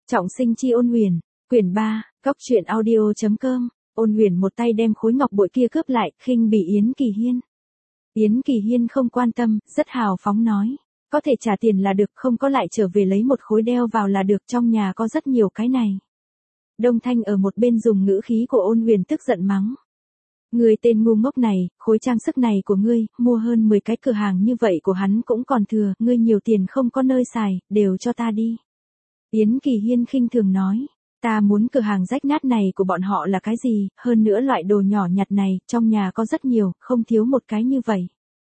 Trọng sinh chi Ôn Huyền, quyển 3, góc truyện audio.com. Ôn Huyền một tay đem khối ngọc bội kia cướp lại, khinh bỉ Yến Kỳ Hiên. Yến Kỳ Hiên không quan tâm, rất hào phóng nói, có thể trả tiền là được, không có lại trở về lấy một khối đeo vào là được, trong nhà có rất nhiều cái này. Đông Thanh ở một bên dùng ngữ khí của Ôn Huyền tức giận mắng. Người tên ngu ngốc này, khối trang sức này của ngươi, mua hơn 10 cái cửa hàng như vậy của hắn cũng còn thừa, ngươi nhiều tiền không có nơi xài, đều cho ta đi. Yến Kỳ Hiên khinh thường nói, ta muốn cửa hàng rách nát này của bọn họ là cái gì, hơn nữa loại đồ nhỏ nhặt này, trong nhà có rất nhiều, không thiếu một cái như vậy.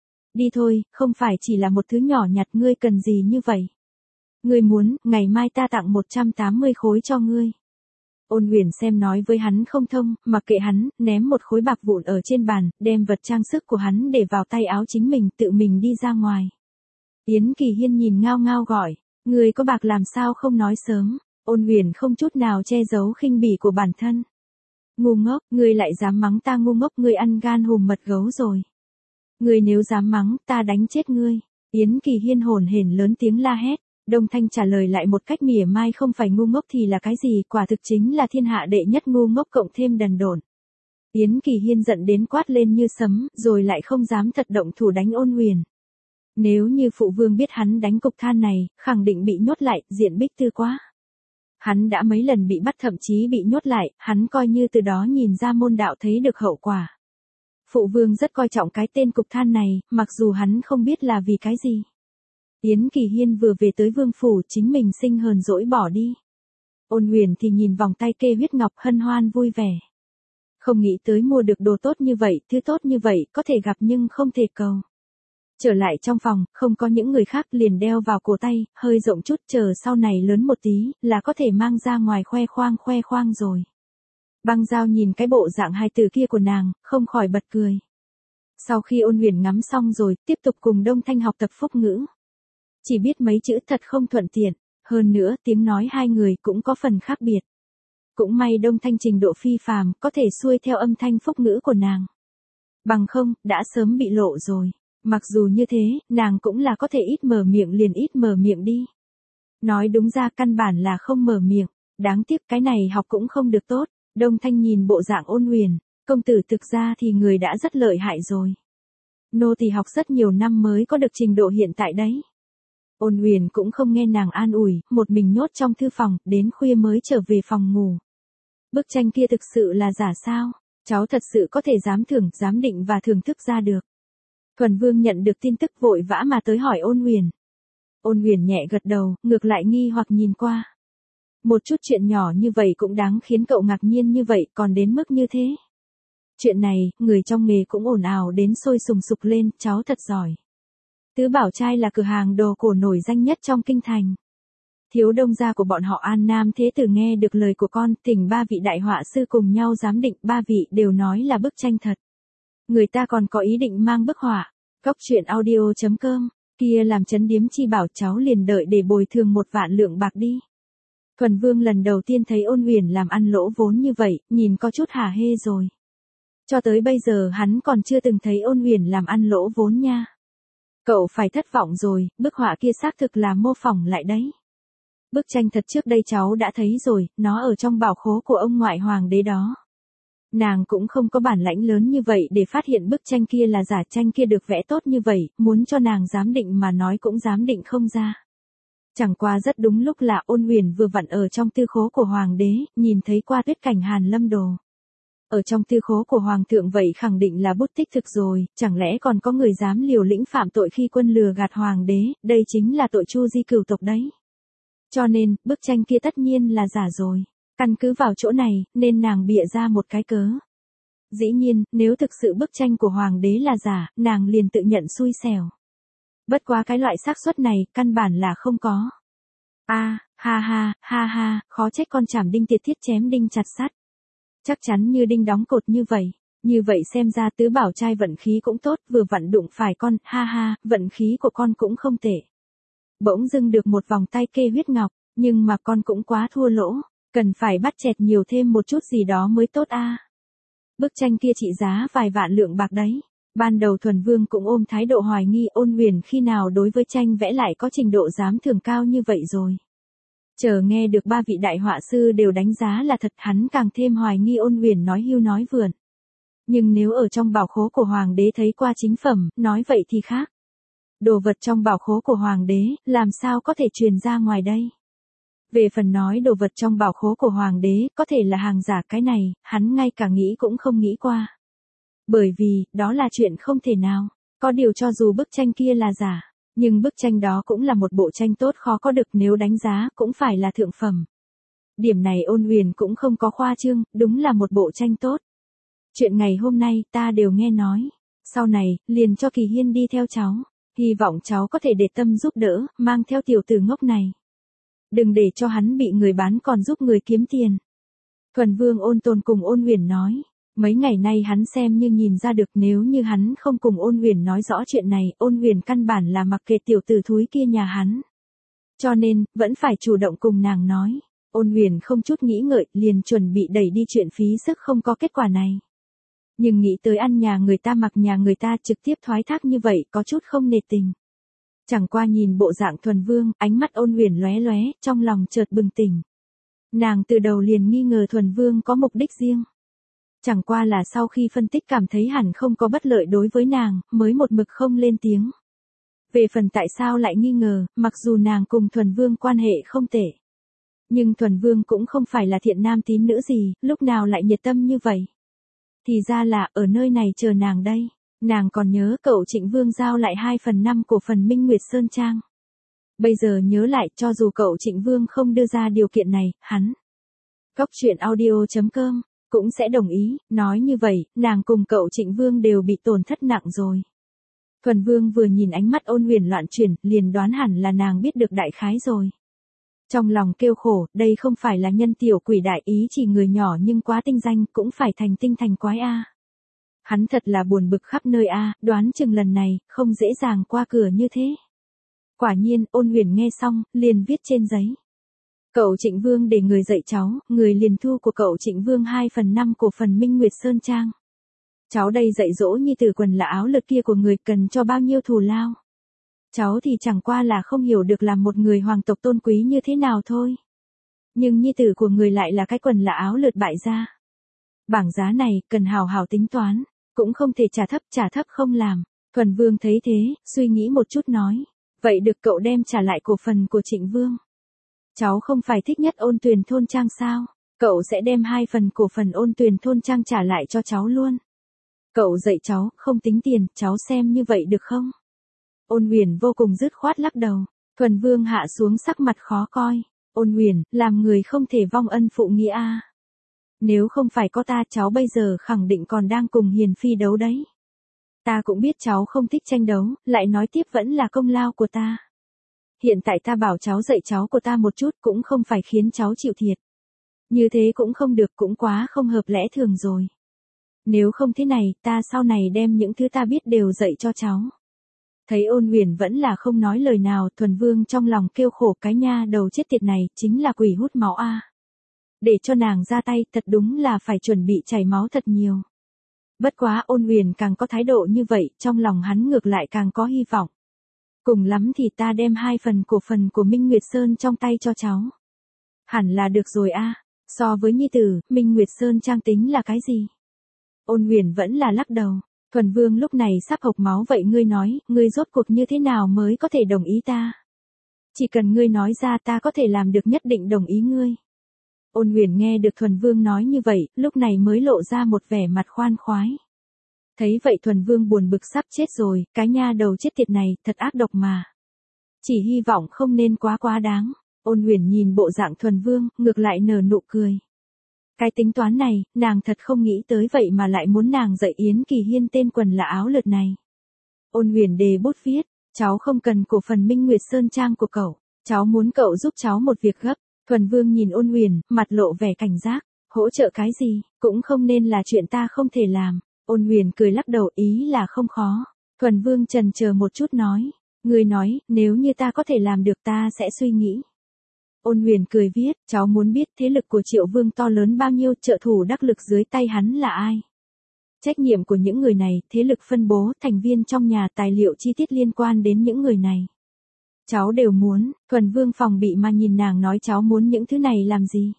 Đi thôi, không phải chỉ là một thứ nhỏ nhặt, ngươi cần gì như vậy? Ngươi muốn, ngày mai ta tặng 180 khối cho ngươi. Ôn Huyền xem nói với hắn không thông, mặc kệ hắn, ném một khối bạc vụn ở trên bàn, đem vật trang sức của hắn để vào tay áo chính mình, tự mình đi ra ngoài. Yến Kỳ Hiên nhìn ngao ngao gọi, ngươi có bạc làm sao không nói sớm? Ôn Huyền không chút nào che giấu khinh bỉ của bản thân. Ngu ngốc, ngươi lại dám mắng ta ngu ngốc, ngươi ăn gan hùm mật gấu rồi. Ngươi nếu dám mắng, ta đánh chết ngươi. Yến Kỳ Hiên hồn hển lớn tiếng la hét. Đông Thanh trả lời lại một cách mỉa mai, không phải ngu ngốc thì là cái gì, quả thực chính là thiên hạ đệ nhất ngu ngốc cộng thêm đần độn. Yến Kỳ Hiên giận đến quát lên như sấm, rồi lại không dám thật động thủ đánh Ôn Huyền. Nếu như phụ vương biết hắn đánh cục than này, khẳng định bị nhốt lại, diện bích tư quá. Hắn đã mấy lần bị bắt, thậm chí bị nhốt lại, hắn coi như từ đó nhìn ra môn đạo thấy được hậu quả. Phụ vương rất coi trọng cái tên cục than này, mặc dù hắn không biết là vì cái gì. Yến Kỳ Hiên vừa về tới vương phủ, chính mình sinh hờn dỗi bỏ đi. Ôn Huyền thì nhìn vòng tay kê huyết ngọc hân hoan vui vẻ. Không nghĩ tới mua được đồ tốt như vậy, thứ tốt như vậy, có thể gặp nhưng không thể cầu. Trở lại trong phòng, không có những người khác, liền đeo vào cổ tay, hơi rộng chút, chờ sau này lớn một tí, là có thể mang ra ngoài khoe khoang rồi. Băng Giao nhìn cái bộ dạng hài tử kia của nàng, không khỏi bật cười. Sau khi Ôn Huyền ngắm xong rồi, tiếp tục cùng Đông Thanh học tập phúc ngữ. Chỉ biết mấy chữ thật không thuận tiện, hơn nữa tiếng nói hai người cũng có phần khác biệt. Cũng may Đông Thanh trình độ phi phàm, có thể xuôi theo âm thanh phúc ngữ của nàng. Bằng không, đã sớm bị lộ rồi. Mặc dù như thế, nàng cũng là có thể ít mở miệng liền ít mở miệng đi. Nói đúng ra căn bản là không mở miệng, đáng tiếc cái này học cũng không được tốt. Đông Thanh nhìn bộ dạng Ôn Huyền, công tử thực ra thì người đã rất lợi hại rồi. Nô tỳ học rất nhiều năm mới có được trình độ hiện tại đấy. Ôn Huyền cũng không nghe nàng an ủi, một mình nhốt trong thư phòng, đến khuya mới trở về phòng ngủ. Bức tranh kia thực sự là giả sao? Cháu thật sự có thể giám định và thưởng thức ra được. Thuần Vương nhận được tin tức vội vã mà tới hỏi Ôn Huyền. Ôn Huyền nhẹ gật đầu, ngược lại nghi hoặc nhìn qua. Một chút chuyện nhỏ như vậy cũng đáng khiến cậu ngạc nhiên như vậy, còn đến mức như thế. Chuyện này, người trong nghề cũng ồn ào đến sôi sùng sục lên, cháu thật giỏi. Tứ Bảo Trai là cửa hàng đồ cổ nổi danh nhất trong kinh thành. Thiếu đông gia của bọn họ An Nam Thế Tử nghe được lời của con, thỉnh 3 vị đại họa sư cùng nhau giám định, 3 vị đều nói là bức tranh thật. Người ta còn có ý định mang bức họa. Góc truyện audio.com, kia làm trấn điếm chi bảo, cháu liền đợi để bồi thường 1 vạn lượng bạc đi. Thuần Vương lần đầu tiên thấy Ôn Huyền làm ăn lỗ vốn như vậy, nhìn có chút hả hê rồi. Cho tới bây giờ hắn còn chưa từng thấy Ôn Huyền làm ăn lỗ vốn nha. Cậu phải thất vọng rồi, bức họa kia xác thực là mô phỏng lại đấy. Bức tranh thật trước đây cháu đã thấy rồi, nó ở trong bảo khố của ông ngoại hoàng đế đó. Nàng cũng không có bản lãnh lớn như vậy để phát hiện bức tranh kia là giả, tranh kia được vẽ tốt như vậy, muốn cho nàng giám định mà nói cũng giám định không ra. Chẳng qua rất đúng lúc là Ôn Huyền vừa vặn ở trong tư khố của hoàng đế, nhìn thấy qua tuyết cảnh Hàn Lâm Đồ. Ở trong tư khố của hoàng thượng vậy khẳng định là bút tích thực rồi, chẳng lẽ còn có người dám liều lĩnh phạm tội khi quân lừa gạt hoàng đế, đây chính là tội Chu Di cửu tộc đấy. Cho nên, bức tranh kia tất nhiên là giả rồi. Căn cứ vào chỗ này, nên nàng bịa ra một cái cớ. Dĩ nhiên, nếu thực sự bức tranh của hoàng đế là giả, nàng liền tự nhận xui xẻo. Bất quá cái loại xác suất này, căn bản là không có. Ha ha, khó trách con chảm đinh tiệt thiết chém đinh chặt sắt. Chắc chắn như đinh đóng cột như vậy. Như vậy xem ra Tứ Bảo Trai vận khí cũng tốt, vừa vặn đụng phải con, ha, vận khí của con cũng không tệ. Bỗng dưng được một vòng tay kê huyết ngọc, nhưng mà con cũng quá thua lỗ, cần phải bắt chẹt nhiều thêm một chút gì đó mới tốt a. Bức tranh kia trị giá vài vạn lượng bạc đấy. Ban đầu Thuần Vương cũng ôm thái độ hoài nghi Ôn Huyền khi nào đối với tranh vẽ lại có trình độ giám thưởng cao như vậy rồi. Chờ nghe được ba vị đại họa sư đều đánh giá là thật, hắn càng thêm hoài nghi Ôn Huyền nói hưu nói vượn. Nhưng nếu ở trong bảo khố của hoàng đế thấy qua chính phẩm, nói vậy thì khác. Đồ vật trong bảo khố của hoàng đế, làm sao có thể truyền ra ngoài đây? Về phần nói đồ vật trong bảo khố của hoàng đế, có thể là hàng giả, cái này, hắn ngay cả nghĩ cũng không nghĩ qua. Bởi vì, đó là chuyện không thể nào. Có điều cho dù bức tranh kia là giả, nhưng bức tranh đó cũng là một bộ tranh tốt khó có được, nếu đánh giá, cũng phải là thượng phẩm. Điểm này Ôn Huyền cũng không có khoa trương, đúng là một bộ tranh tốt. Chuyện ngày hôm nay, ta đều nghe nói. Sau này, liền cho Kỳ Hiên đi theo cháu. Hy vọng cháu có thể để tâm giúp đỡ, mang theo tiểu tử ngốc này. Đừng để cho hắn bị người bán còn giúp người kiếm tiền. Thuần Vương Ôn Tồn cùng Ôn Huyền nói. Mấy ngày nay hắn xem như nhìn ra được, nếu như hắn không cùng Ôn Huyền nói rõ chuyện này, Ôn Huyền căn bản là mặc kệ tiểu tử thúi kia nhà hắn. Cho nên, vẫn phải chủ động cùng nàng nói. Ôn Huyền không chút nghĩ ngợi, liền chuẩn bị đẩy đi chuyện phí sức không có kết quả này. Nhưng nghĩ tới ăn nhà người ta mặc nhà người ta, trực tiếp thoái thác như vậy, có chút không nể tình. Chẳng qua nhìn bộ dạng Thuần Vương, ánh mắt Ôn Huyền lóe lóe, trong lòng chợt bừng tỉnh. Nàng từ đầu liền nghi ngờ Thuần Vương có mục đích riêng. Chẳng qua là sau khi phân tích cảm thấy hẳn không có bất lợi đối với nàng, mới một mực không lên tiếng. Về phần tại sao lại nghi ngờ, mặc dù nàng cùng Thuần Vương quan hệ không tệ. Nhưng Thuần Vương cũng không phải là thiện nam tín nữ gì, lúc nào lại nhiệt tâm như vậy. Thì ra là, ở nơi này chờ nàng đây. Nàng còn nhớ cậu Trịnh Vương giao lại 2/5 cổ phần Minh Nguyệt Sơn Trang. Bây giờ nhớ lại, cho dù cậu Trịnh Vương không đưa ra điều kiện này, hắn Góc.audio.com cũng sẽ đồng ý. Nói như vậy, nàng cùng cậu Trịnh Vương đều bị tổn thất nặng rồi. Thuần Vương vừa nhìn ánh mắt Ôn Huyền loạn chuyển, liền đoán hẳn là nàng biết được đại khái rồi. Trong lòng kêu khổ, đây không phải là nhân tiểu quỷ đại ý chỉ người nhỏ nhưng quá tinh danh, cũng phải thành tinh thành quái a. Hắn thật là buồn bực khắp nơi a, đoán chừng lần này, không dễ dàng qua cửa như thế. Quả nhiên, Ôn Huyền nghe xong, liền viết trên giấy. Cậu Trịnh Vương để người dạy cháu, người liền thu của cậu Trịnh Vương 2/5 cổ phần Minh Nguyệt Sơn Trang. Cháu đây dạy dỗ nhi tử quần là áo lượt kia của người cần cho bao nhiêu thù lao. Cháu thì chẳng qua là không hiểu được làm một người hoàng tộc tôn quý như thế nào thôi. Nhưng nhi tử của người lại là cái quần là áo lượt bại gia. Bảng giá này, cần hào hào tính toán, cũng không thể trả thấp không làm. Thuần Vương thấy thế, suy nghĩ một chút nói. Vậy được, cậu đem trả lại cổ phần của Trịnh Vương. Cháu không phải thích nhất Ôn Tuyền thôn trang sao? Cậu sẽ đem 2 phần cổ phần Ôn Tuyền thôn trang trả lại cho cháu luôn. Cậu dạy cháu, không tính tiền, cháu xem như vậy được không? Ôn Huyền vô cùng dứt khoát lắc đầu. Thuần Vương hạ xuống sắc mặt khó coi. Ôn Huyền, làm người không thể vong ân phụ nghĩa a. Nếu không phải có ta, cháu bây giờ khẳng định còn đang cùng Hiền Phi đấu đấy. Ta cũng biết cháu không thích tranh đấu, lại nói tiếp vẫn là công lao của ta. Hiện tại ta bảo cháu dạy cháu của ta một chút cũng không phải khiến cháu chịu thiệt. Như thế cũng không được, cũng quá không hợp lẽ thường rồi. Nếu không thế này, ta sau này đem những thứ ta biết đều dạy cho cháu. Thấy Ôn Huyền vẫn là không nói lời nào, Thuần Vương trong lòng kêu khổ, cái nha đầu chết tiệt này, chính là quỷ hút máu a. Để cho nàng ra tay, thật đúng là phải chuẩn bị chảy máu thật nhiều. Bất quá Ôn Huyền càng có thái độ như vậy, trong lòng hắn ngược lại càng có hy vọng. Cùng lắm thì ta đem 2 phần cổ phần của Minh Nguyệt Sơn trong tay cho cháu. Hẳn là được rồi a. So với nhi tử, Minh Nguyệt Sơn Trang tính là cái gì? Ôn Huyền vẫn là lắc đầu. Thuần Vương lúc này sắp hộc máu, vậy ngươi nói, ngươi rốt cuộc như thế nào mới có thể đồng ý ta? Chỉ cần ngươi nói ra, ta có thể làm được, nhất định đồng ý ngươi. Ôn Huyền nghe được Thuần Vương nói như vậy, lúc này mới lộ ra một vẻ mặt khoan khoái. Thấy vậy Thuần Vương buồn bực sắp chết rồi, cái nha đầu chết tiệt này, thật ác độc mà. Chỉ hy vọng không nên quá đáng. Ôn Huyền nhìn bộ dạng Thuần Vương, ngược lại nở nụ cười. Cái tính toán này, nàng thật không nghĩ tới, vậy mà lại muốn nàng dạy Yến Kỳ Hiên tên quần là áo lượt này. Ôn Huyền đề bút viết, cháu không cần cổ phần Minh Nguyệt Sơn Trang của cậu, cháu muốn cậu giúp cháu một việc gấp. Thuần Vương nhìn Ôn Huyền, mặt lộ vẻ cảnh giác, hỗ trợ cái gì, cũng không nên là chuyện ta không thể làm. Ôn Huyền cười lắc đầu, ý là không khó. Thuần Vương chần chờ một chút nói, ngươi nói, nếu như ta có thể làm được ta sẽ suy nghĩ. Ôn Huyền cười viết, cháu muốn biết thế lực của Triệu Vương to lớn bao nhiêu, trợ thủ đắc lực dưới tay hắn là ai. Trách nhiệm của những người này, thế lực phân bố, thành viên trong nhà, tài liệu chi tiết liên quan đến những người này. Cháu đều muốn, Thuần Vương phòng bị mà nhìn nàng nói cháu muốn những thứ này làm gì.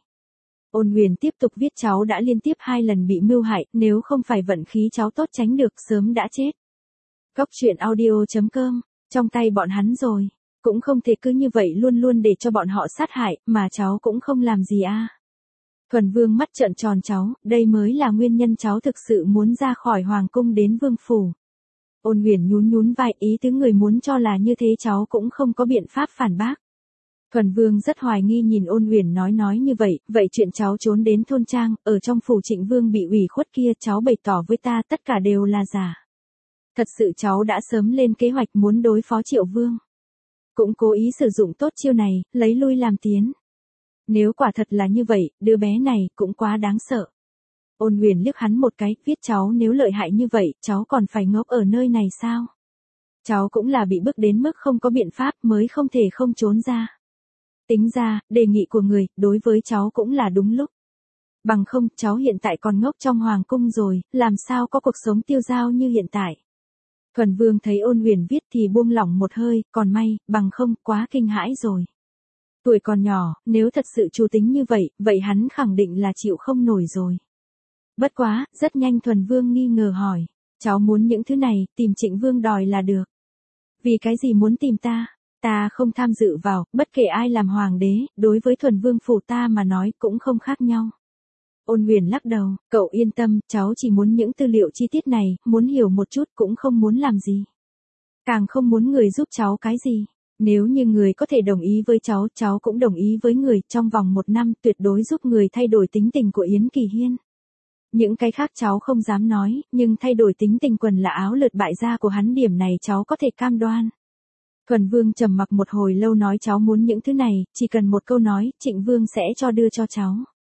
Ôn Huyền tiếp tục viết cháu đã liên tiếp 2 lần bị mưu hại, nếu không phải vận khí cháu tốt tránh được sớm đã chết. Góc truyện audio.com, trong tay bọn hắn rồi. Cũng không thể cứ như vậy luôn luôn để cho bọn họ sát hại, mà cháu cũng không làm gì a. Thuần Vương mắt trợn tròn cháu, đây mới là nguyên nhân cháu thực sự muốn ra khỏi hoàng cung đến vương phủ. Ôn Huyền nhún nhún vai, ý tứ người muốn cho là như thế cháu cũng không có biện pháp phản bác. Thuần Vương rất hoài nghi nhìn Ôn Huyền nói như vậy chuyện cháu trốn đến thôn trang, ở trong phủ Trịnh Vương bị ủy khuất kia cháu bày tỏ với ta tất cả đều là giả. Thật sự cháu đã sớm lên kế hoạch muốn đối phó Triệu Vương. Cũng cố ý sử dụng tốt chiêu này, lấy lui làm tiến. Nếu quả thật là như vậy, đứa bé này cũng quá đáng sợ. Ôn Huyền liếc hắn một cái, viết cháu nếu lợi hại như vậy, cháu còn phải ngốc ở nơi này sao? Cháu cũng là bị bức đến mức không có biện pháp mới không thể không trốn ra. Tính ra, đề nghị của người, đối với cháu cũng là đúng lúc. Bằng không, cháu hiện tại còn ngốc trong hoàng cung rồi, làm sao có cuộc sống tiêu dao như hiện tại. Thuần Vương thấy Ôn Huyền viết thì buông lỏng một hơi, còn may, bằng không, quá kinh hãi rồi. Tuổi còn nhỏ, nếu thật sự chủ tính như vậy hắn khẳng định là chịu không nổi rồi. Bất quá, rất nhanh Thuần Vương nghi ngờ hỏi, cháu muốn những thứ này, tìm Trịnh Vương đòi là được. Vì cái gì muốn tìm ta? Ta không tham dự vào, bất kể ai làm hoàng đế, đối với Thuần Vương phủ ta mà nói cũng không khác nhau. Ôn Huyền lắc đầu, cậu yên tâm, cháu chỉ muốn những tư liệu chi tiết này, muốn hiểu một chút cũng không muốn làm gì. Càng không muốn người giúp cháu cái gì. Nếu như người có thể đồng ý với cháu cũng đồng ý với người, trong vòng 1 năm tuyệt đối giúp người thay đổi tính tình của Yến Kỳ Hiên. Những cái khác cháu không dám nói, nhưng thay đổi tính tình quần là áo lượt bại gia của hắn điểm này cháu có thể cam đoan. Thuần Vương trầm mặc một hồi lâu nói cháu muốn những thứ này, chỉ cần một câu nói, Trịnh Vương sẽ đưa cho cháu.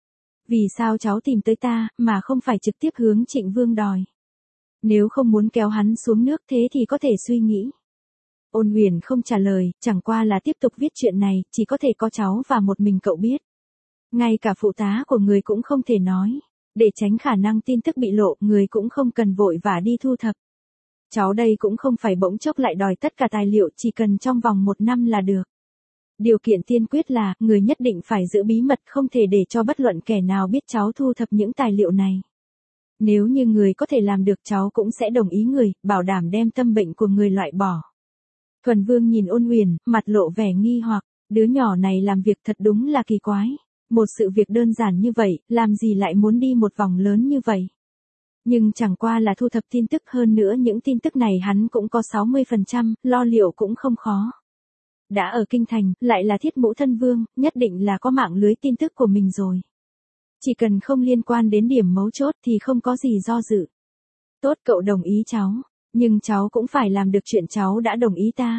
Vì sao cháu tìm tới ta, mà không phải trực tiếp hướng Trịnh Vương đòi? Nếu không muốn kéo hắn xuống nước thế thì có thể suy nghĩ. Ôn Huyền không trả lời, chẳng qua là tiếp tục viết chuyện này, chỉ có thể có cháu và một mình cậu biết. Ngay cả phụ tá của người cũng không thể nói. Để tránh khả năng tin tức bị lộ, người cũng không cần vội vã đi thu thập. Cháu đây cũng không phải bỗng chốc lại đòi tất cả tài liệu, chỉ cần trong vòng 1 năm là được. Điều kiện tiên quyết là, người nhất định phải giữ bí mật, không thể để cho bất luận kẻ nào biết cháu thu thập những tài liệu này. Nếu như người có thể làm được cháu cũng sẽ đồng ý người, bảo đảm đem tâm bệnh của người loại bỏ. Thuần Vương nhìn Ôn Huyền, mặt lộ vẻ nghi hoặc, đứa nhỏ này làm việc thật đúng là kỳ quái. Một sự việc đơn giản như vậy, làm gì lại muốn đi một vòng lớn như vậy. Nhưng chẳng qua là thu thập tin tức, hơn nữa những tin tức này hắn cũng có 60%, lo liệu cũng không khó. Đã ở kinh thành, lại là Thiết Mũ thân vương, nhất định là có mạng lưới tin tức của mình rồi. Chỉ cần không liên quan đến điểm mấu chốt thì không có gì do dự. Tốt, cậu đồng ý cháu, nhưng cháu cũng phải làm được chuyện cháu đã đồng ý ta.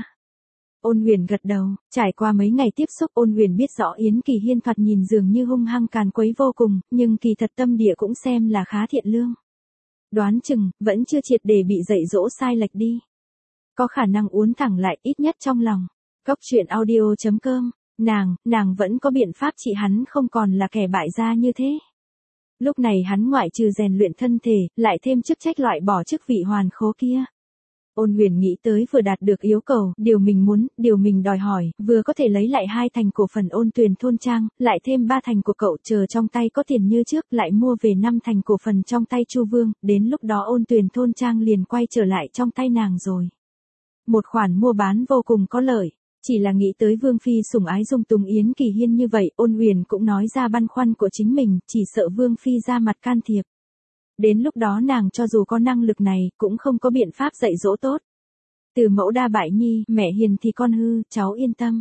Ôn Huyền gật đầu, trải qua mấy ngày tiếp xúc Ôn Huyền biết rõ Yến Kỳ Hiên thoạt nhìn dường như hung hăng càn quấy vô cùng, nhưng kỳ thật tâm địa cũng xem là khá thiện lương. Đoán chừng, vẫn chưa triệt để bị dạy dỗ sai lệch đi. Có khả năng uốn thẳng lại, ít nhất trong lòng. Góc truyện audio.com, nàng vẫn có biện pháp trị hắn không còn là kẻ bại gia như thế. Lúc này hắn ngoại trừ rèn luyện thân thể, lại thêm chức trách loại bỏ chức vị hoàn khố kia. Ôn Huyền nghĩ tới vừa đạt được yêu cầu, điều mình muốn, điều mình đòi hỏi, vừa có thể lấy lại 2 thành cổ phần Ôn Tuyền thôn trang, lại thêm 3 thành của cậu, chờ trong tay có tiền như trước, lại mua về 5 thành cổ phần trong tay Chu Vương, đến lúc đó Ôn Tuyền thôn trang liền quay trở lại trong tay nàng rồi. Một khoản mua bán vô cùng có lợi. Chỉ là nghĩ tới Vương Phi sủng ái dung túng Yến Kỳ Hiên như vậy, Ôn Huyền cũng nói ra băn khoăn của chính mình, chỉ sợ Vương Phi ra mặt can thiệp. Đến lúc đó nàng cho dù có năng lực này, cũng không có biện pháp dạy dỗ tốt. Từ mẫu đa bại nhi, mẹ hiền thì con hư, cháu yên tâm.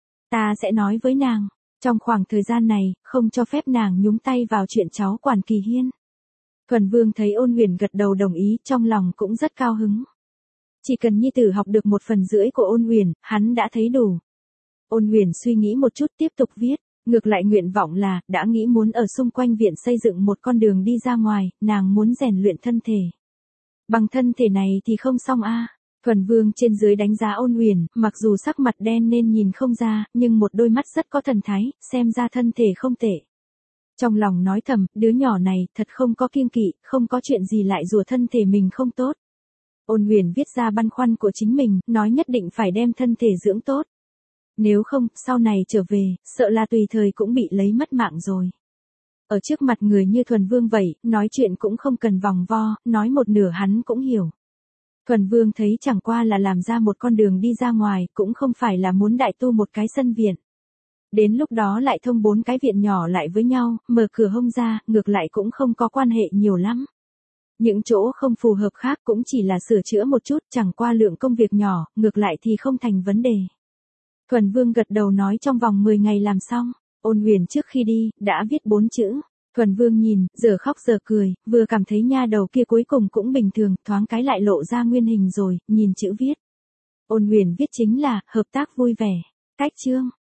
Ta sẽ nói với nàng, trong khoảng thời gian này, không cho phép nàng nhúng tay vào chuyện cháu quản Kỳ Hiên. Thuần Vương thấy Ôn Huyền gật đầu đồng ý, trong lòng cũng rất cao hứng. Chỉ cần nhi tử học được 1/2 của Ôn Huyền, hắn đã thấy đủ. Ôn Huyền suy nghĩ một chút tiếp tục viết, ngược lại nguyện vọng là, đã nghĩ muốn ở xung quanh viện xây dựng một con đường đi ra ngoài, nàng muốn rèn luyện thân thể. Bằng thân thể này thì không xong a. Thuần Vương trên dưới đánh giá Ôn Huyền, mặc dù sắc mặt đen nên nhìn không ra, nhưng một đôi mắt rất có thần thái, xem ra thân thể không tệ. Trong lòng nói thầm, đứa nhỏ này thật không có kiêng kỵ, không có chuyện gì lại rủa thân thể mình không tốt. Ôn Huyền viết ra băn khoăn của chính mình, nói nhất định phải đem thân thể dưỡng tốt. Nếu không, sau này trở về, sợ là tùy thời cũng bị lấy mất mạng rồi. Ở trước mặt người như Thuần Vương vậy, nói chuyện cũng không cần vòng vo, nói một nửa hắn cũng hiểu. Thuần Vương thấy chẳng qua là làm ra một con đường đi ra ngoài, cũng không phải là muốn đại tu một cái sân viện. Đến lúc đó lại thông 4 cái viện nhỏ lại với nhau, mở cửa hông ra, ngược lại cũng không có quan hệ nhiều lắm. Những chỗ không phù hợp khác cũng chỉ là sửa chữa một chút, chẳng qua lượng công việc nhỏ, ngược lại thì không thành vấn đề. Thuần Vương gật đầu nói trong vòng 10 ngày làm xong. Ôn Huyền trước khi đi, đã viết 4 chữ. Thuần Vương nhìn, giờ khóc giờ cười, vừa cảm thấy nha đầu kia cuối cùng cũng bình thường, thoáng cái lại lộ ra nguyên hình rồi, nhìn chữ viết. Ôn Huyền viết chính là, hợp tác vui vẻ. Cách chương.